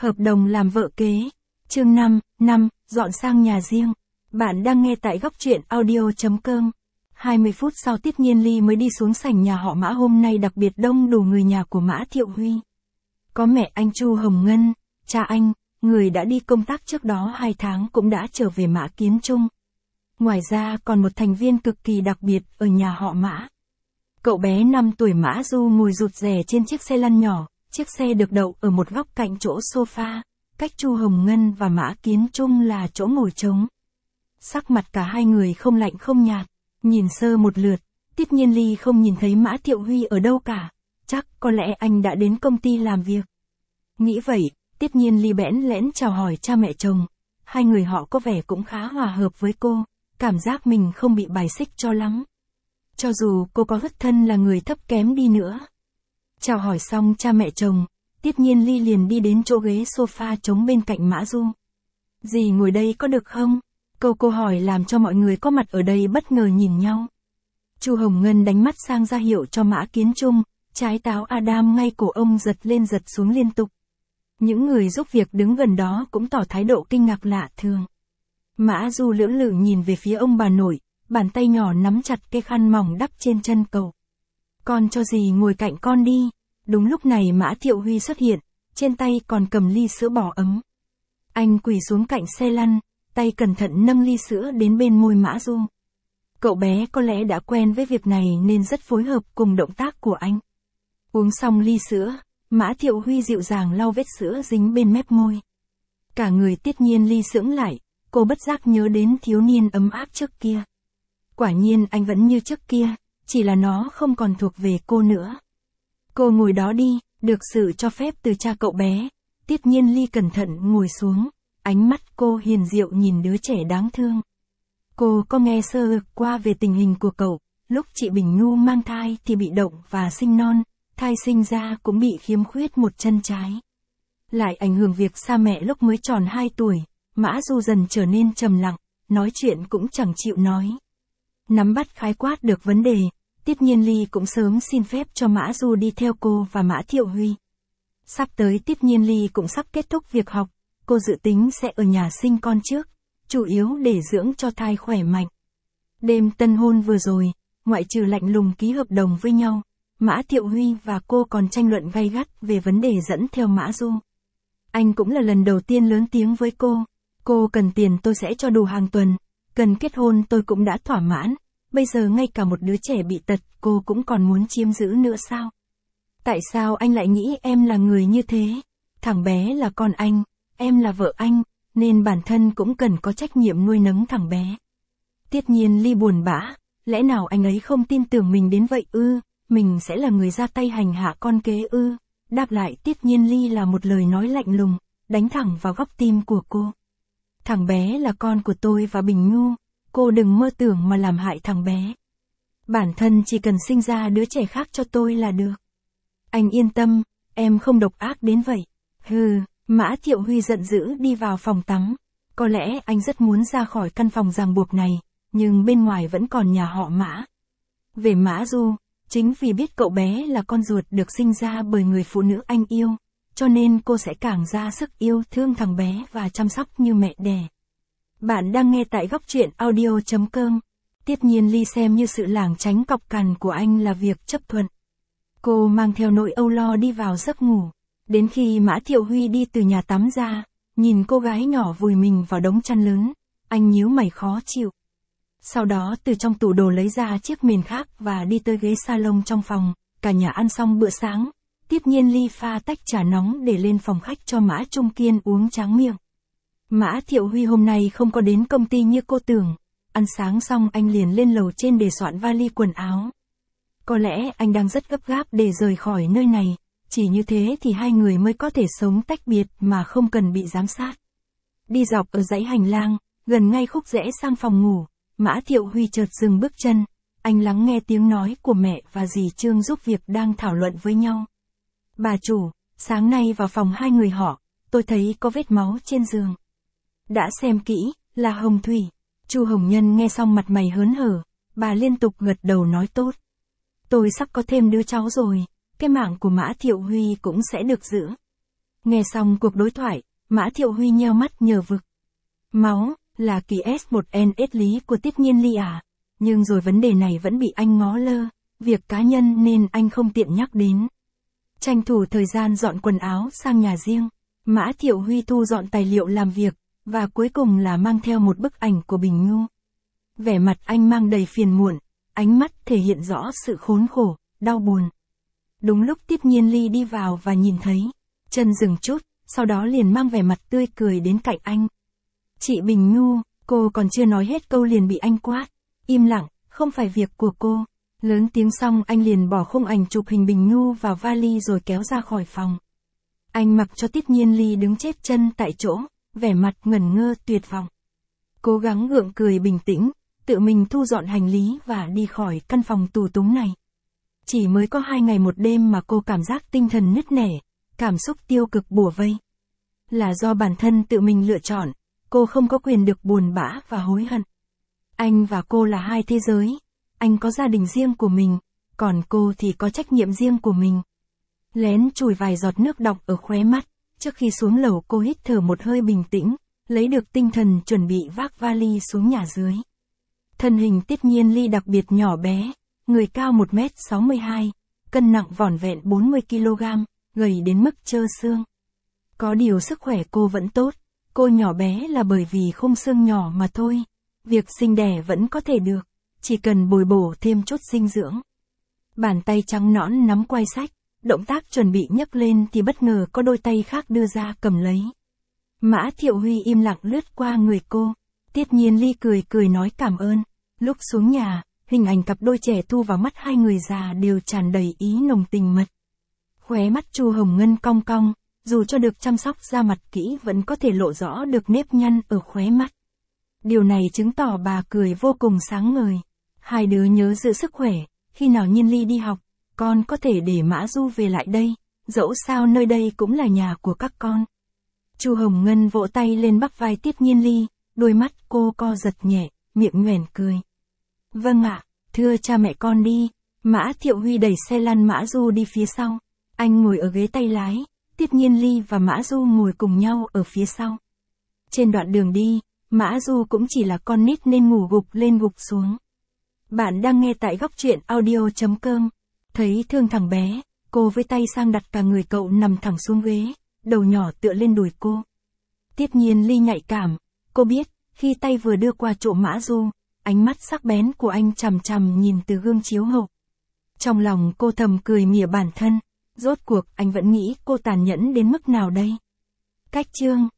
Hợp đồng làm vợ kế. Chương 5, dọn sang nhà riêng. Bạn đang nghe tại góc truyện audio.com. 20 phút sau Tiết Nhiên Ly mới đi xuống sảnh nhà họ Mã, hôm nay đặc biệt đông đủ người nhà của Mã Thiệu Huy. Có mẹ anh Chu Hồng Ngân, cha anh, người đã đi công tác trước đó 2 tháng cũng đã trở về Mã Kiến Trung. Ngoài ra còn một thành viên cực kỳ đặc biệt ở nhà họ Mã. Cậu bé 5 tuổi Mã Du ngồi rụt rè trên chiếc xe lăn nhỏ, chiếc xe được đậu ở một góc cạnh chỗ sofa, cách Chu Hồng Ngân và Mã Kiến Trung là chỗ ngồi trống. Sắc mặt cả hai người không lạnh không nhạt, nhìn sơ một lượt, Tiết Nhiên Ly không nhìn thấy Mã Thiệu Huy ở đâu cả, chắc có lẽ anh đã đến công ty làm việc. Nghĩ vậy, Tiết Nhiên Ly bẽn lẽn chào hỏi cha mẹ chồng, hai người họ có vẻ cũng khá hòa hợp với cô, cảm giác mình không bị bài xích cho lắm. Cho dù cô có xuất thân là người thấp kém đi nữa. Chào hỏi xong cha mẹ chồng, Tiết Nhiên Ly liền đi đến chỗ ghế sofa trống bên cạnh Mã Du. Dì ngồi đây có được không? Câu cô hỏi làm cho mọi người có mặt ở đây bất ngờ nhìn nhau. Chu Hồng Ngân đánh mắt sang ra hiệu cho Mã Kiến Trung, trái táo Adam ngay cổ ông giật lên giật xuống liên tục. Những người giúp việc đứng gần đó cũng tỏ thái độ kinh ngạc lạ thường. Mã Du lưỡng lự nhìn về phía ông bà nội, bàn tay nhỏ nắm chặt cái khăn mỏng đắp trên chân cậu. Con cho dì ngồi cạnh con đi. Đúng lúc này Mã Thiệu Huy xuất hiện, trên tay còn cầm ly sữa bò ấm. Anh quỳ xuống cạnh xe lăn, tay cẩn thận nâng ly sữa đến bên môi Mã Du. Cậu bé có lẽ đã quen với việc này nên rất phối hợp cùng động tác của anh. Uống xong ly sữa, Mã Thiệu Huy dịu dàng lau vết sữa dính bên mép môi. Cả người Tiết Nhiên Ly sững lại, cô bất giác nhớ đến thiếu niên ấm áp trước kia. Quả nhiên anh vẫn như trước kia, chỉ là nó không còn thuộc về cô nữa. Cô ngồi đó đi, được sự cho phép từ cha cậu bé. Tiết Nhiên Ly cẩn thận ngồi xuống, ánh mắt cô hiền diệu nhìn đứa trẻ đáng thương. Cô có nghe sơ qua về tình hình của cậu, lúc chị Bình Nhu mang thai thì bị động và sinh non, thai sinh ra cũng bị khiếm khuyết một chân trái. Lại ảnh hưởng việc xa mẹ lúc mới tròn 2 tuổi, Mã Du dần trở nên trầm lặng, nói chuyện cũng chẳng chịu nói. Nắm bắt khái quát được vấn đề, Tiết Nhiên Ly cũng sớm xin phép cho Mã Du đi theo cô và Mã Thiệu Huy. Sắp tới Tiết Nhiên Ly cũng sắp kết thúc việc học, cô dự tính sẽ ở nhà sinh con trước, chủ yếu để dưỡng cho thai khỏe mạnh. Đêm tân hôn vừa rồi, ngoại trừ lạnh lùng ký hợp đồng với nhau, Mã Thiệu Huy và cô còn tranh luận gay gắt về vấn đề dẫn theo Mã Du. Anh cũng là lần đầu tiên lớn tiếng với cô cần tiền tôi sẽ cho đủ hàng tuần, cần kết hôn tôi cũng đã thỏa mãn. Bây giờ ngay cả một đứa trẻ bị tật cô cũng còn muốn chiếm giữ nữa sao? Tại sao anh lại nghĩ em là người như thế? Thằng bé là con anh, em là vợ anh, nên bản thân cũng cần có trách nhiệm nuôi nấng thằng bé. Tiết Nhiên Ly buồn bã, lẽ nào anh ấy không tin tưởng mình đến vậy ư? Mình sẽ là người ra tay hành hạ con kế ư? Đáp lại Tiết Nhiên Ly là một lời nói lạnh lùng, đánh thẳng vào góc tim của cô. Thằng bé là con của tôi và Bình Nhu. Cô đừng mơ tưởng mà làm hại thằng bé. Bản thân chỉ cần sinh ra đứa trẻ khác cho tôi là được. Anh yên tâm, em không độc ác đến vậy. Hừ, Mã Thiệu Huy giận dữ đi vào phòng tắm. Có lẽ anh rất muốn ra khỏi căn phòng ràng buộc này, nhưng bên ngoài vẫn còn nhà họ Mã. Về Mã Du, chính vì biết cậu bé là con ruột được sinh ra bởi người phụ nữ anh yêu, cho nên cô sẽ càng ra sức yêu thương thằng bé và chăm sóc như mẹ đẻ. Bạn đang nghe tại góc truyện audio.com. Tiết Nhiên Ly xem như sự lảng tránh cọc cằn của anh là việc chấp thuận. Cô mang theo nỗi âu lo đi vào giấc ngủ. Đến khi Mã Thiệu Huy đi từ nhà tắm ra, nhìn cô gái nhỏ vùi mình vào đống chăn lớn, anh nhíu mày khó chịu. Sau đó từ trong tủ đồ lấy ra chiếc mền khác và đi tới ghế salon trong phòng. Cả nhà ăn xong bữa sáng, Tiết Nhiên Ly pha tách trà nóng để lên phòng khách cho Mã Trung Kiên uống tráng miệng. Mã Thiệu Huy hôm nay không có đến công ty như cô tưởng. Ăn sáng xong anh liền lên lầu trên để soạn vali quần áo. Có lẽ anh đang rất gấp gáp để rời khỏi nơi này, chỉ như thế thì hai người mới có thể sống tách biệt mà không cần bị giám sát. Đi dọc ở dãy hành lang, gần ngay khúc rẽ sang phòng ngủ, Mã Thiệu Huy chợt dừng bước chân, anh lắng nghe tiếng nói của mẹ và dì Trương giúp việc đang thảo luận với nhau. Bà chủ, sáng nay vào phòng hai người họ, tôi thấy có vết máu trên giường. Đã xem kỹ, là hồng thủy. Chu Hồng Nhân nghe xong mặt mày hớn hở, bà liên tục gật đầu nói tốt. Tôi sắp có thêm đứa cháu rồi, cái mạng của Mã Thiệu Huy cũng sẽ được giữ. Nghe xong cuộc đối thoại, Mã Thiệu Huy nheo mắt nhờ vực. Máu, là kỳ S1NS lý của Tiết Nhiên Ly à? Nhưng rồi vấn đề này vẫn bị anh ngó lơ, việc cá nhân nên anh không tiện nhắc đến. Tranh thủ thời gian dọn quần áo sang nhà riêng, Mã Thiệu Huy thu dọn tài liệu làm việc, và cuối cùng là mang theo một bức ảnh của Bình Nhu. Vẻ mặt anh mang đầy phiền muộn, ánh mắt thể hiện rõ sự khốn khổ, đau buồn. Đúng lúc Tiết Nhiên Ly đi vào và nhìn thấy, chân dừng chút, sau đó liền mang vẻ mặt tươi cười đến cạnh anh. Chị Bình Nhu, cô còn chưa nói hết câu liền bị anh quát. Im lặng, không phải việc của cô. Lớn tiếng xong anh liền bỏ khung ảnh chụp hình Bình Nhu vào vali rồi kéo ra khỏi phòng. Anh mặc cho Tiết Nhiên Ly đứng chép chân tại chỗ, vẻ mặt ngẩn ngơ tuyệt vọng. Cố gắng gượng cười bình tĩnh, tự mình thu dọn hành lý và đi khỏi căn phòng tù túng này. Chỉ mới có 2 ngày 1 đêm mà cô cảm giác tinh thần nứt nẻ, cảm xúc tiêu cực bủa vây. Là do bản thân tự mình lựa chọn, cô không có quyền được buồn bã và hối hận. Anh và cô là hai thế giới, anh có gia đình riêng của mình, còn cô thì có trách nhiệm riêng của mình. Lén chùi vài giọt nước đọng ở khóe mắt, trước khi xuống lầu cô hít thở một hơi bình tĩnh, lấy được tinh thần chuẩn bị vác vali xuống nhà dưới. Thân hình Tiết Nhiên Ly đặc biệt nhỏ bé, người cao 1m62, cân nặng vỏn vẹn 40kg, gầy đến mức trơ xương. Có điều sức khỏe cô vẫn tốt, cô nhỏ bé là bởi vì khung xương nhỏ mà thôi. Việc sinh đẻ vẫn có thể được, chỉ cần bồi bổ thêm chút dinh dưỡng. Bàn tay trắng nõn nắm quai sách, động tác chuẩn bị nhấc lên thì bất ngờ có đôi tay khác đưa ra cầm lấy. Mã Thiệu Huy im lặng lướt qua người cô, Tiết Nhiên Ly cười nói cảm ơn. Lúc xuống nhà, hình ảnh cặp đôi trẻ thu vào mắt hai người già đều tràn đầy ý nồng tình mật. Khóe mắt Chu Hồng Ngân cong cong, dù cho được chăm sóc da mặt kỹ vẫn có thể lộ rõ được nếp nhăn ở khóe mắt. Điều này chứng tỏ bà cười vô cùng sáng ngời. Hai đứa nhớ giữ sức khỏe, khi nào Nhiên Ly đi học, con có thể để Mã Du về lại đây, dẫu sao nơi đây cũng là nhà của các con. Chu Hồng Ngân vỗ tay lên bắp vai Tiết Nhiên Ly, đôi mắt cô co giật nhẹ, miệng nhoẻn cười. Vâng ạ, thưa cha mẹ con đi. Mã Thiệu Huy đẩy xe lăn Mã Du đi phía sau. Anh ngồi ở ghế tay lái, Tiết Nhiên Ly và Mã Du ngồi cùng nhau ở phía sau. Trên đoạn đường đi, Mã Du cũng chỉ là con nít nên ngủ gục lên gục xuống. Bạn đang nghe tại góc truyện audio.com. Thấy thương thằng bé, cô với tay sang đặt cả người cậu nằm thẳng xuống ghế, đầu nhỏ tựa lên đùi cô. Tiết Nhiên Ly nhạy cảm, cô biết, khi tay vừa đưa qua chỗ Mã Du, ánh mắt sắc bén của anh chằm chằm nhìn từ gương chiếu hậu. Trong lòng cô thầm cười mỉa bản thân, rốt cuộc anh vẫn nghĩ cô tàn nhẫn đến mức nào đây. Cách chương